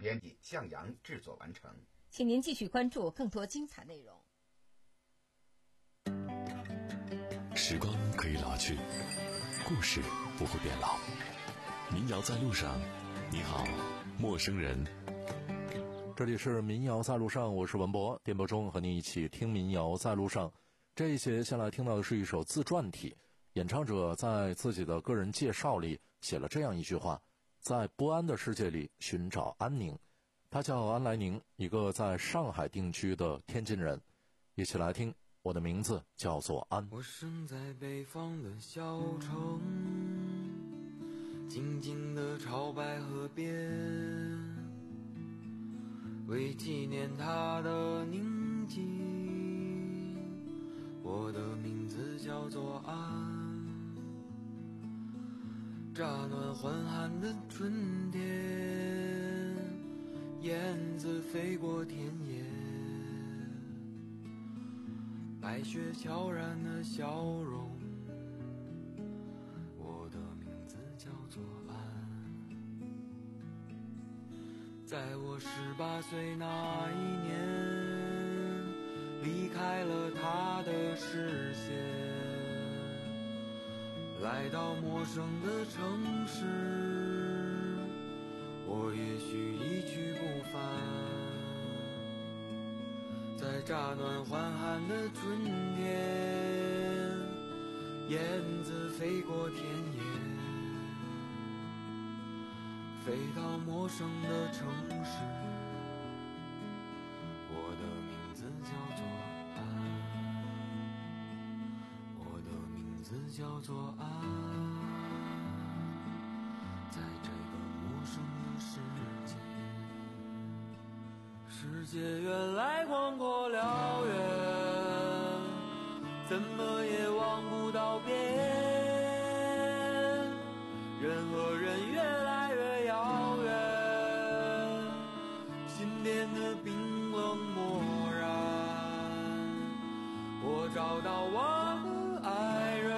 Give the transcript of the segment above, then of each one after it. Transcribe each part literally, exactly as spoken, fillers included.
编辑向阳制作完成。 请您继续关注更多精彩内容。 时光可以老去，故事不会变老。民谣在路上，你好，陌生人。 这里是民谣在路上，我是文博，电波中和您一起听民谣在路上。这一节下来听到的是一首自传体，演唱者在自己的个人介绍里写了这样一句话：在不安的世界里寻找安宁。他叫安来宁，一个在上海定居的天津人。一起来听，我的名字叫做安。 我生在北方的小城，静静的朝白河边，为纪念他的宁静，我的名字叫做安。乍暖还寒的春天，燕子飞过田野，白雪悄然的笑容，我的名字叫做安。在我十八岁那一年，离开了他的视线，来到陌生的城市，我也许一去不返。在乍暖还寒的春天，燕子飞过田野，飞到陌生的城市，我的名字叫做安，我的名字叫做安。在这个陌生的世界，世界原来广阔辽远，怎么也望不到边，人和人越来越遥远，心变得冰冷漠然。我找到我的爱人，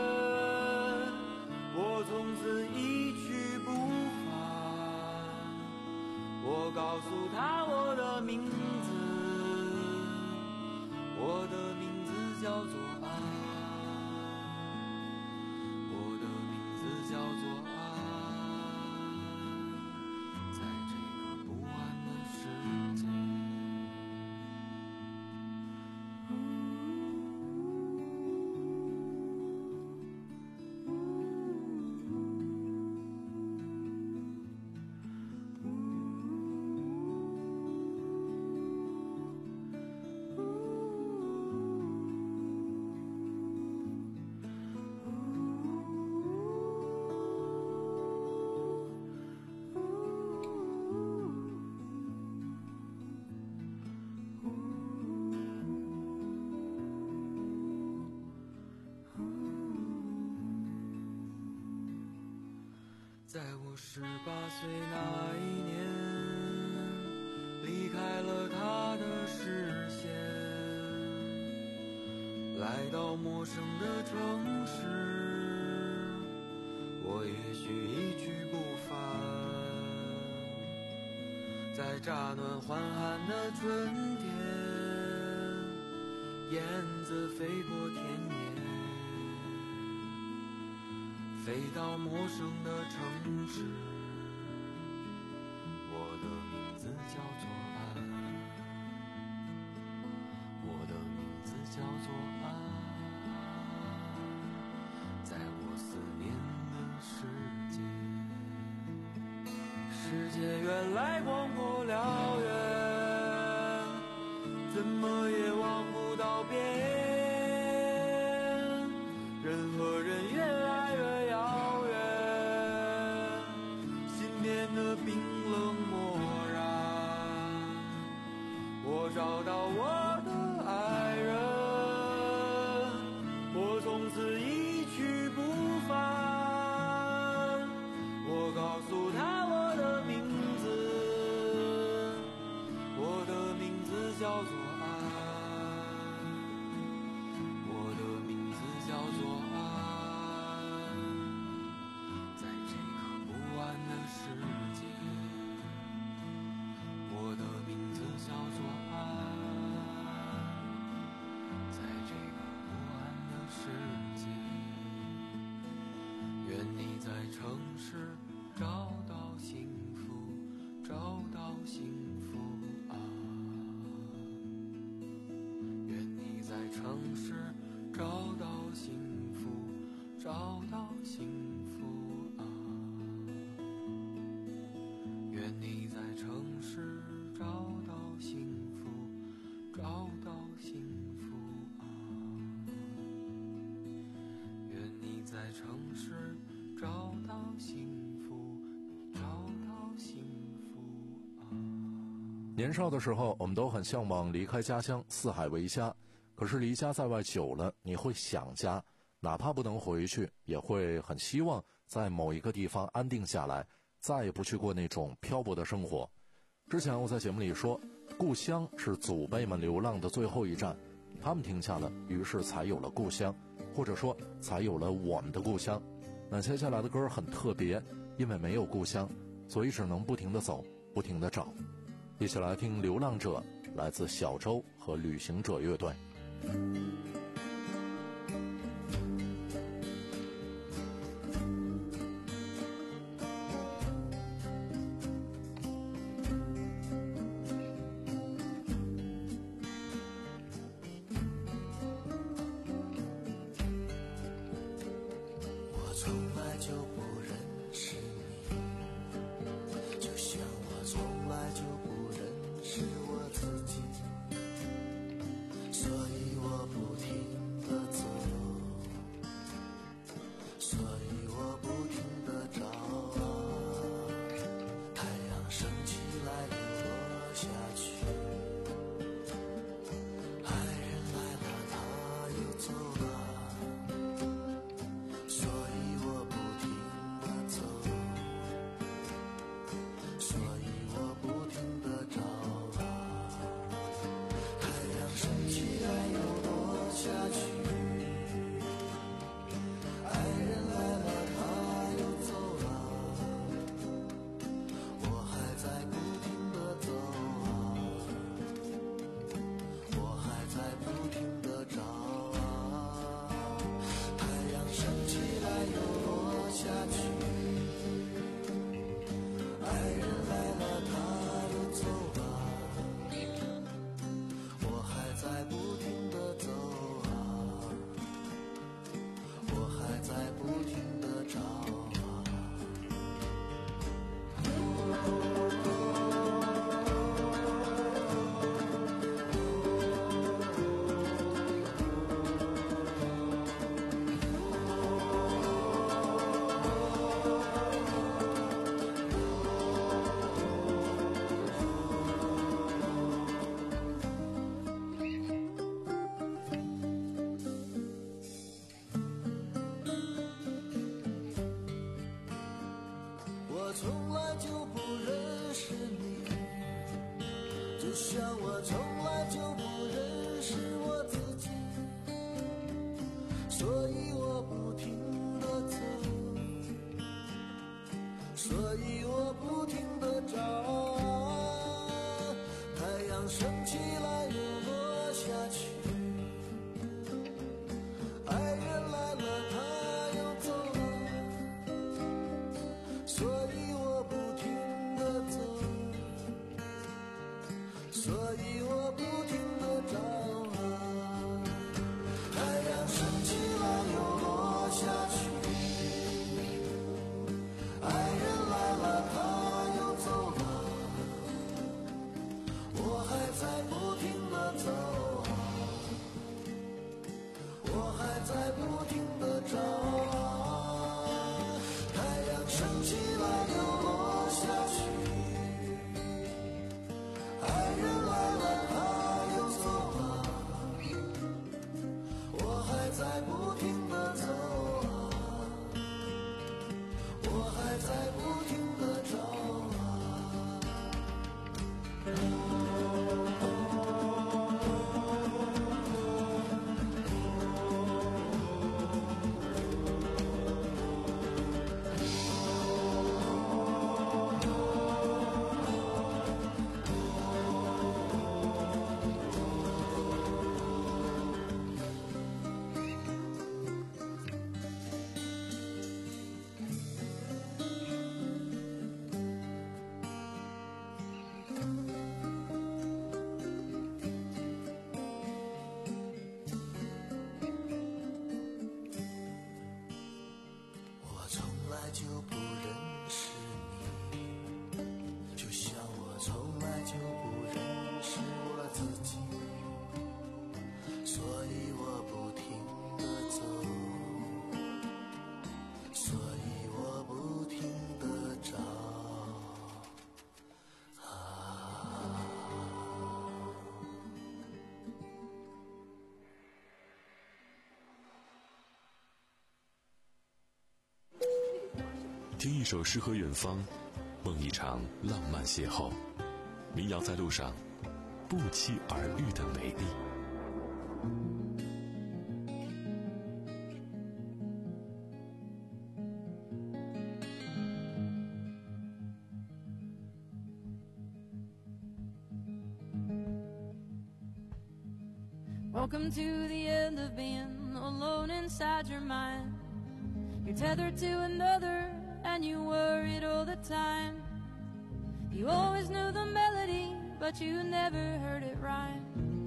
我从此一去不返。我告诉他我的名字，我的名字叫做安，我的名字叫做安。在这个不安的世界，在我十八岁那一年，离开了他的视线，来到陌生的城市，我也许一去不返。在乍暖还寒的春天，燕子飞过田野，飞到陌生的城市，我的名字叫做安，我的名字叫做安。在我思念的世界，世界原来广阔辽远，怎么也望不到边，人和人越来越遥远，心变得冰冷漠然。我找到我的爱人，我从此一去不返。我告诉他我的名字，我的名字叫做安，我的名字叫做安。在这个不安的世界， 幸福啊！愿你在城市找到幸福，找到幸福啊！愿你在城市找到幸福，找到幸福啊！愿你在城市找到幸福，找到幸福啊！ 年少的时候，我们都很向往离开家乡，四海为家。可是离家在外久了，你会想家，哪怕不能回去，也会很希望在某一个地方安定下来，再也不去过那种漂泊的生活。之前我在节目里说，故乡是祖辈们流浪的最后一站，他们停下了，于是才有了故乡，或者说才有了我们的故乡。那接下来的歌很特别，因为没有故乡，所以只能不停地走，不停地找。一起来听《流浪者》，来自小舟和旅行者乐队。 我从来就不认识你，就像我从来就不认识我自己，所以我不停地走，所以我不停地找，太阳升起来又落下去，爱人来了他又走了，所以我不停地走，所以我不停地找，太阳升起来又落下去，爱人来了他又走了，我还在不停地走啊，我还在不停地找啊，太阳升起来又落下去，爱人来了他又走了，我还在不停地走啊，我还在不停地找啊。我从来就不认识你，就像我从来就不认识我自己，所以我不停地走，所以我不停地找，太阳升起来又落下去，爱人来了他又走了，所以我不停地走，所以我不停地找啊，太阳升起来又落下去，爱人来了他又走了，我还在不停地走啊，我还在不停地找啊，太阳升起来又落下去，爱人来了他又走听一首诗和远方，梦一场浪漫邂逅。民谣在路上，不期而遇的美丽。 Welcome to the end of being alone inside your mind. You're tethered to another and you worried all the time. You always knew the melody, but you never heard it rhyme.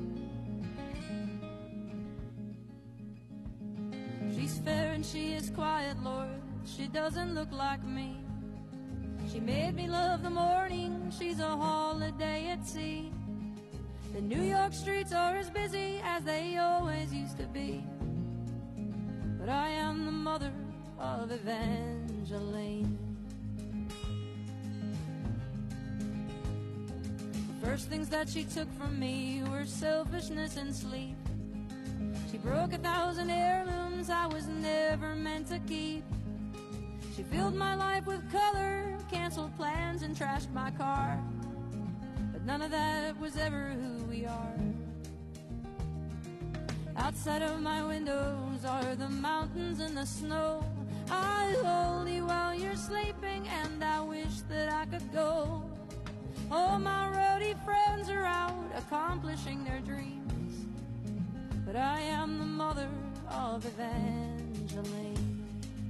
She's fair and she is quiet, Lord. She doesn't look like me. She made me love the morning. She's a holiday at sea. The New York streets are as busy as they always used to be. But I am the mother of Evangeline. The first things that she took from me were selfishness and sleep. She broke a thousand heirlooms I was never meant to keep. She filled my life with color, canceled plans and trashed my car. But none of that was ever who we are. Outside of my windows are the mountains and the snow. I hold you while you're sleeping and I wish that I could go. All my roadie friends are out accomplishing their dreams, but I am the mother of Evangeline.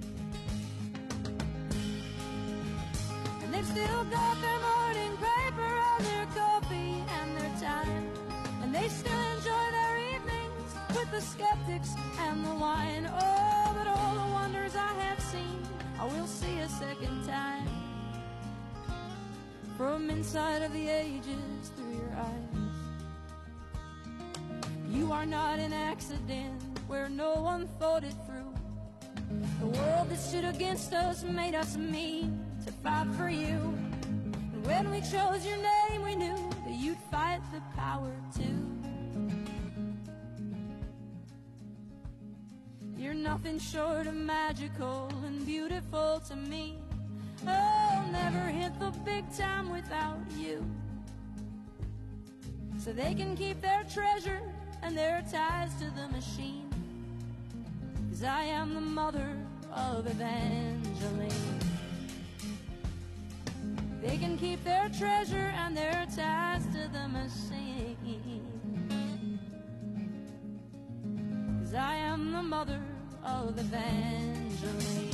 And they've still got their morning paper and their coffee and their time, and they still enjoy their evenings with the skeptics and the wine. Oh, but all the wonders I have seen I will see a second time, from inside of the ages through your eyes. You are not an accident where no one thought it through. The world that stood against us made us mean to fight for you. And when we chose your name, we knew that you'd fight the power too. You're nothing short of magical and beautiful to me. I'll never hit the big time without you. So they can keep their treasure and their ties to the machine, 'cause I am the mother of Evangeline. They can keep their treasure and their ties to the machine, 'cause I am the mother of Evangeline.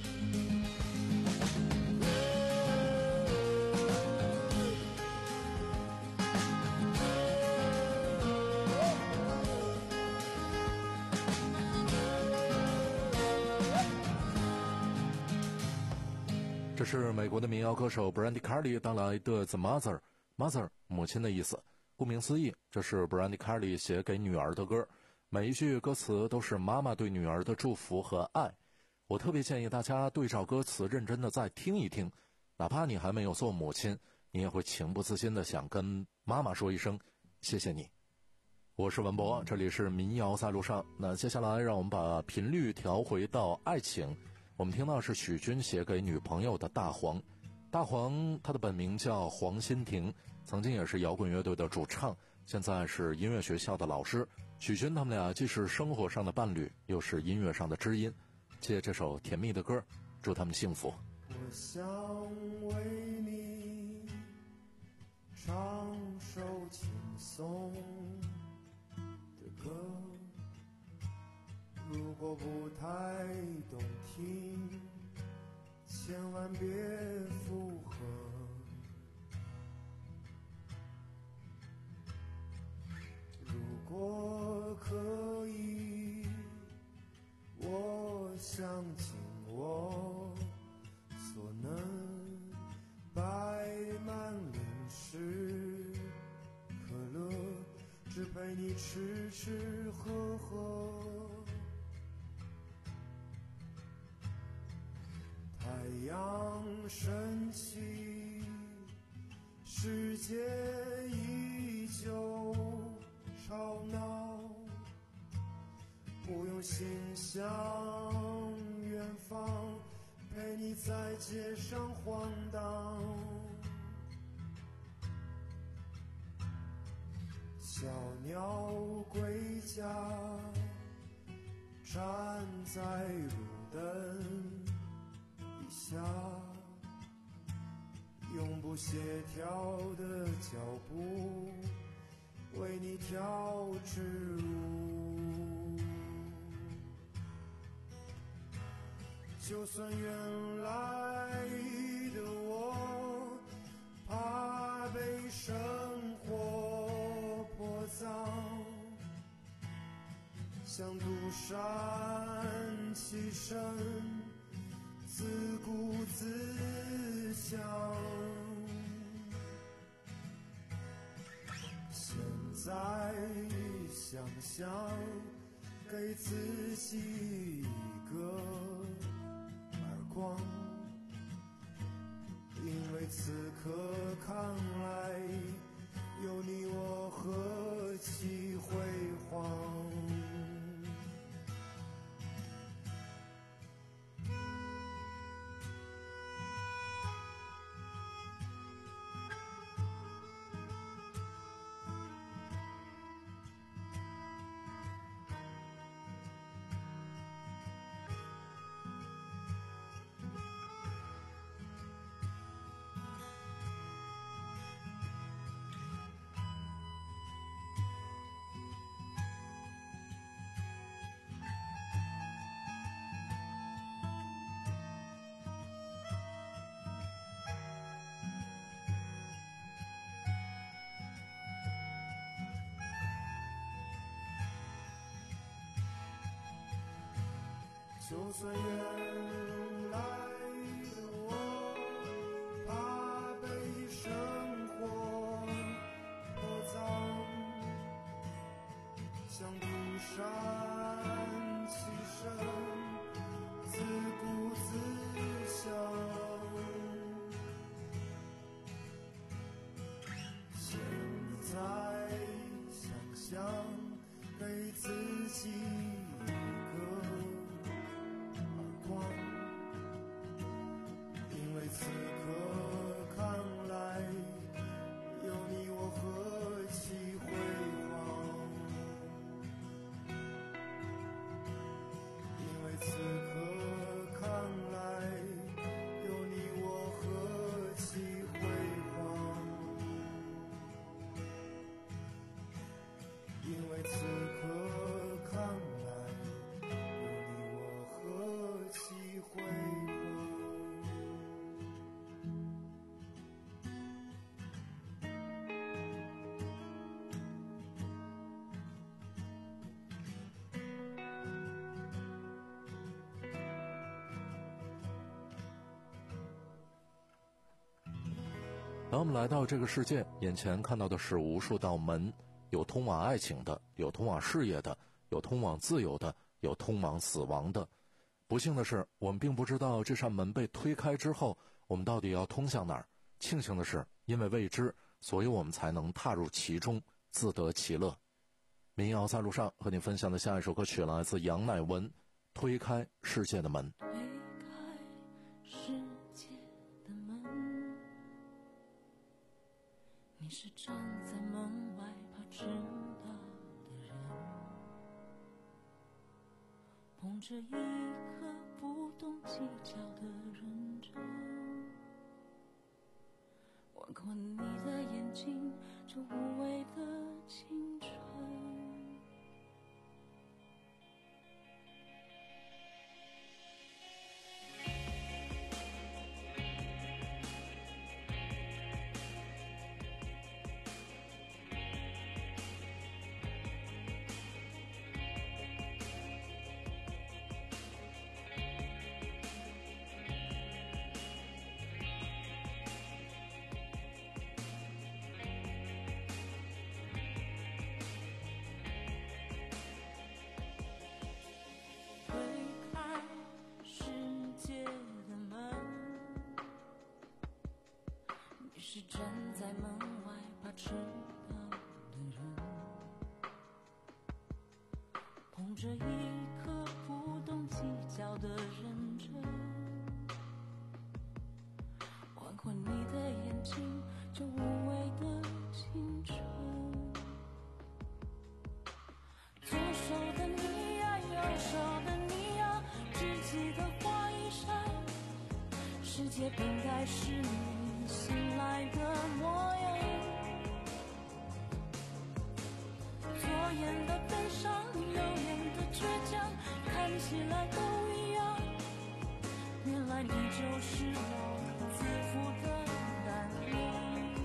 这是美国的民谣歌手 Brandi Carlile 带来的 The Mother Mother 母亲的意思。顾名思义，这是 Brandi Carlile 写给女儿的歌，每一句歌词都是妈妈对女儿的祝福和爱。我特别建议大家对照歌词认真的再听一听，哪怕你还没有做母亲，你也会情不自禁的想跟妈妈说一声谢谢你。我是文博，这里是民谣在路上。那接下来让我们把频率调回到爱情，我们听到是许君写给女朋友的大黄。大黄他的本名叫黄欣婷，曾经也是摇滚乐队的主唱，现在是音乐学校的老师。许君他们俩既是生活上的伴侣，又是音乐上的知音。借这首甜蜜的歌，祝他们幸福。 我想为你唱首轻松的歌，如果不太动听，千万别附和。如果可以，我想尽我所能，摆满零食可乐，只陪你吃吃喝喝。太阳升起，世界依旧吵闹，不用心向远方陪你在街上晃荡，小鸟归家，站在路灯底下，永不协调的脚步为你调制舞。就算原来的我怕被生活泼脏，像独善其身，自顾自享。现在想想，给自己一个耳光，因为此刻看来，有你我何其辉煌。就算原来的我怕被生活泼脏，像独善其身，自顾自享。现在想想，给自己一个因为此刻看来，有你我何其辉煌。因为此刻看来，有你我何其辉煌。因为此刻看来，有你我何其辉煌。 当我们来到这个世界，眼前看到的是无数道门，有通往爱情的，有通往事业的，有通往自由的，有通往死亡的。不幸的是，我们并不知道这扇门被推开之后，我们到底要通向哪儿。庆幸的是，因为未知，所以我们才能踏入其中，自得其乐。民谣在路上和你分享的下一首歌曲来自杨乃文，《推开世界的门》。 推开世界的门，你是站在门外怕迟到的人，捧着一颗不懂计较的认真，吻过你的眼睛，这无畏的青春。是站在门外怕迟到的人，捧着一颗不懂计较的认真， 界本该是你醒来的模样，左眼的悲伤，右眼的倔强，看起来都一样，原来你就是我自负的胆量。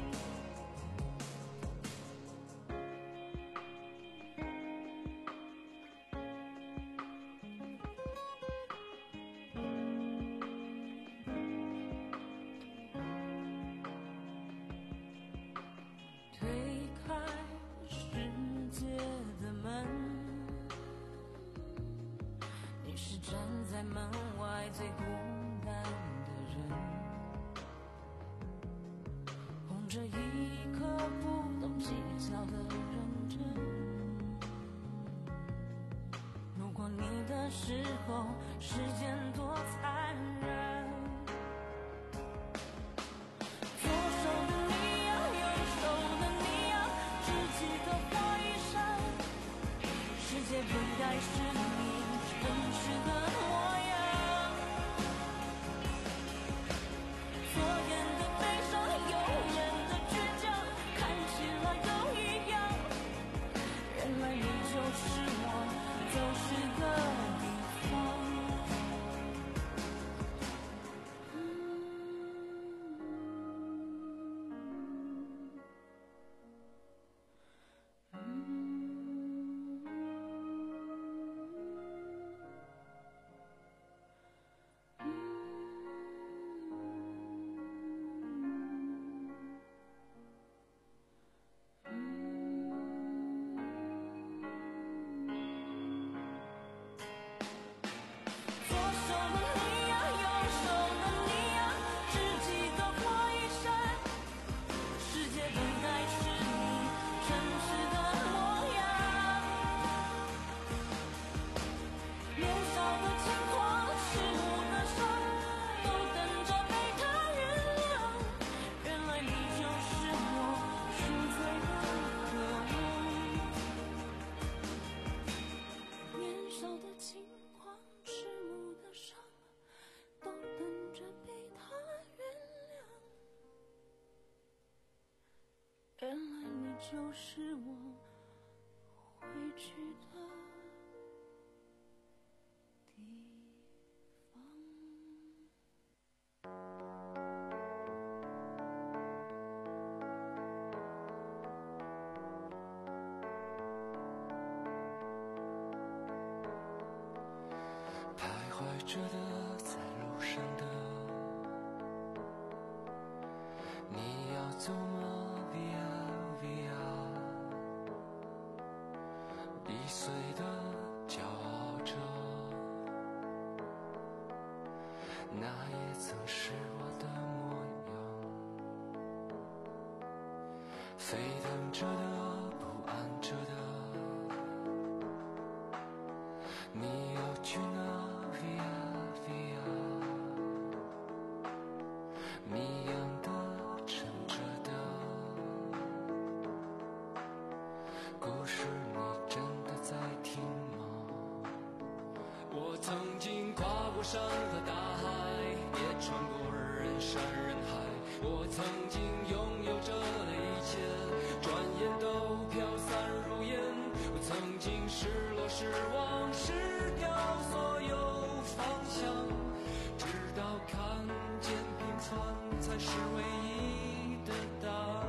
推开世界的门，你是站在门外最孤单的人，捧着一颗不懂计较的认真，路过你的时候，时间多残忍，左手的你呀，右手的你呀，只记得花一闪，世界本该是你真实的模样，左眼的悲伤，右眼的倔强，看起来都一样，原来你就是我走失的地方。左手的你呀，右手的你呀，只记得花一闪，世界本该是你真实的模样，年少的轻狂，是无的伤，都等着被他原谅，原来你就是我赎罪的渴望，年少的轻狂，是无的伤，都等着被他原谅，原来你就是我回去的地方。 徘徊着的，在路上的，你要走吗 ？Via Via， 易碎的骄傲着，那也曾是我的模样。沸腾着的，不安着的，你要去哪 ？Via Via， 谜样的，沉着的，故事你真的在听吗？我曾经跨过山和大海，也穿过人山人海。我曾经拥有着的一切，转眼都飘散如烟。我曾经失落失望失掉所有方向，直到看见平凡才是唯一的答案。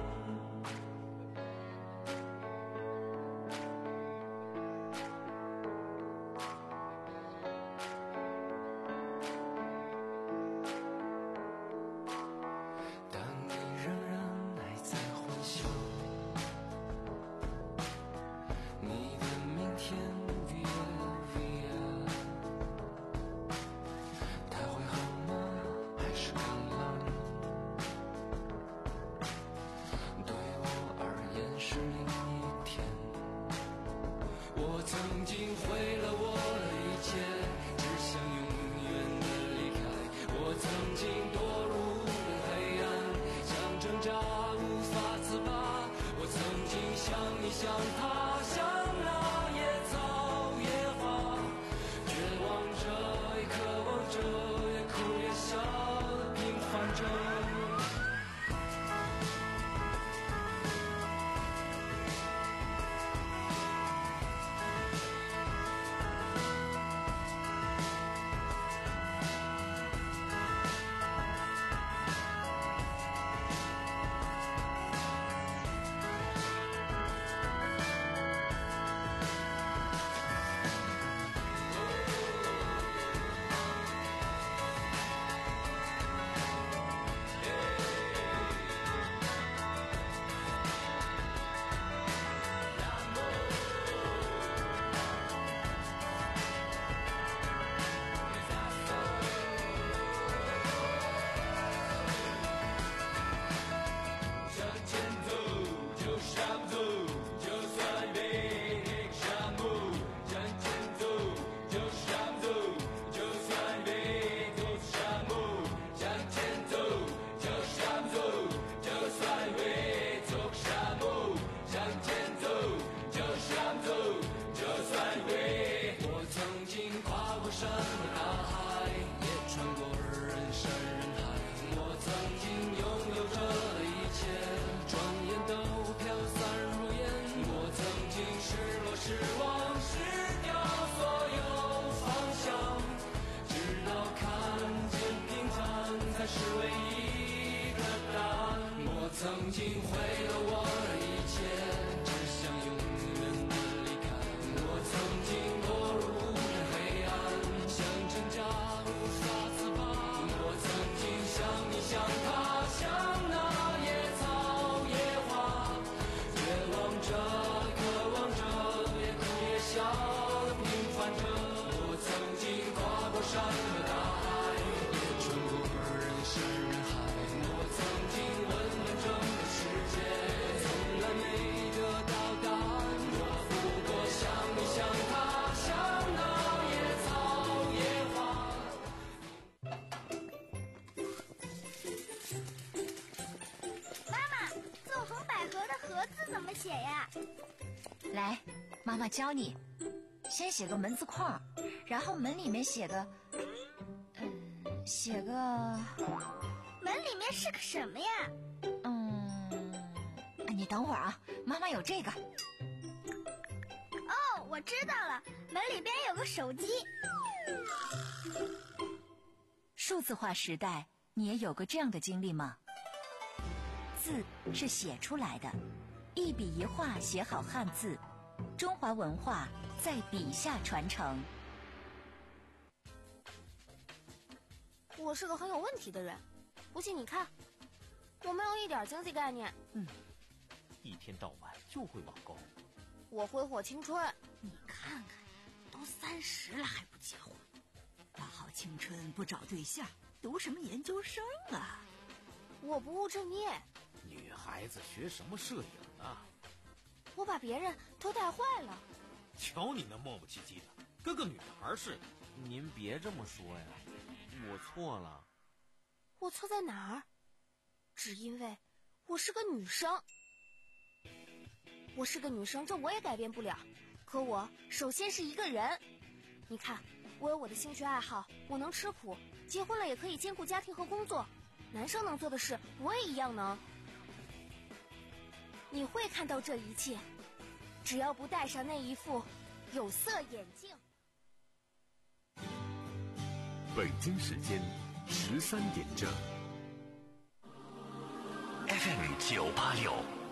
但你仍然还在幻想，你的明天 Via Via， 它会好吗？还是更冷？对我而言是另一天。我曾经毁了我的一切，只想永远的离开。我曾经堕入了黑暗，想挣扎无法自拔。我曾经像你像他，像那野草野花，绝望着也渴望着，也哭也笑的平凡。 想走，就算被沙漠向前走，就想走，就算被走沙漠向前走，就想走，就算被走沙漠向前走，就想走，就算被。我曾经跨过山和大海，也穿过人山人海，我曾经拥有着一切，转眼都飘散如烟。我曾经失落失望失掉所有方向，直到看见平凡才是唯一的答案。我曾经毁了我的一切，只想永远的离开。我曾经堕入无边黑暗，像真假无法自拔。我曾经像你像他像那野草野花，绝望着渴望着也哭也笑的平凡着。我曾经跨过山和大海，也穿过人山人海。我曾经问遍整个世界，从来没得到答案。我不过像你像他像那野草野花。 妈妈，纵横捭阖的阖字怎么写呀？ 来，妈妈教你，先写个门字框，然后门里面写个，嗯，写个， 门里面是个什么呀？ 嗯，你等会儿啊，妈妈有这个。 哦，我知道了，门里边有个手机。 数字化时代，你也有过这样的经历吗？字是写出来的，一笔一画写好汉字，中华文化在笔下传承。 我是个很有问题的人，不信你看，我没有一点经济概念。 嗯，一天到晚就会网购。 我挥霍青春。 你看看，都三十了还不结婚，大好青春不找对象，读什么研究生啊？ 我不务正业。 女孩子学什么摄影啊？ 我把别人都带坏了。 瞧你那磨磨唧唧的，跟个女孩似的。 您别这么说呀，我错了。 我错在哪儿？只因为我是个女生。我是个女生，这我也改变不了。可我首先是一个人。你看，我有我的兴趣爱好，我能吃苦，结婚了也可以兼顾家庭和工作。男生能做的事，我也一样能。你会看到这一切，只要不戴上那一副有色眼镜。 北京时间十三点整。F M 九八六。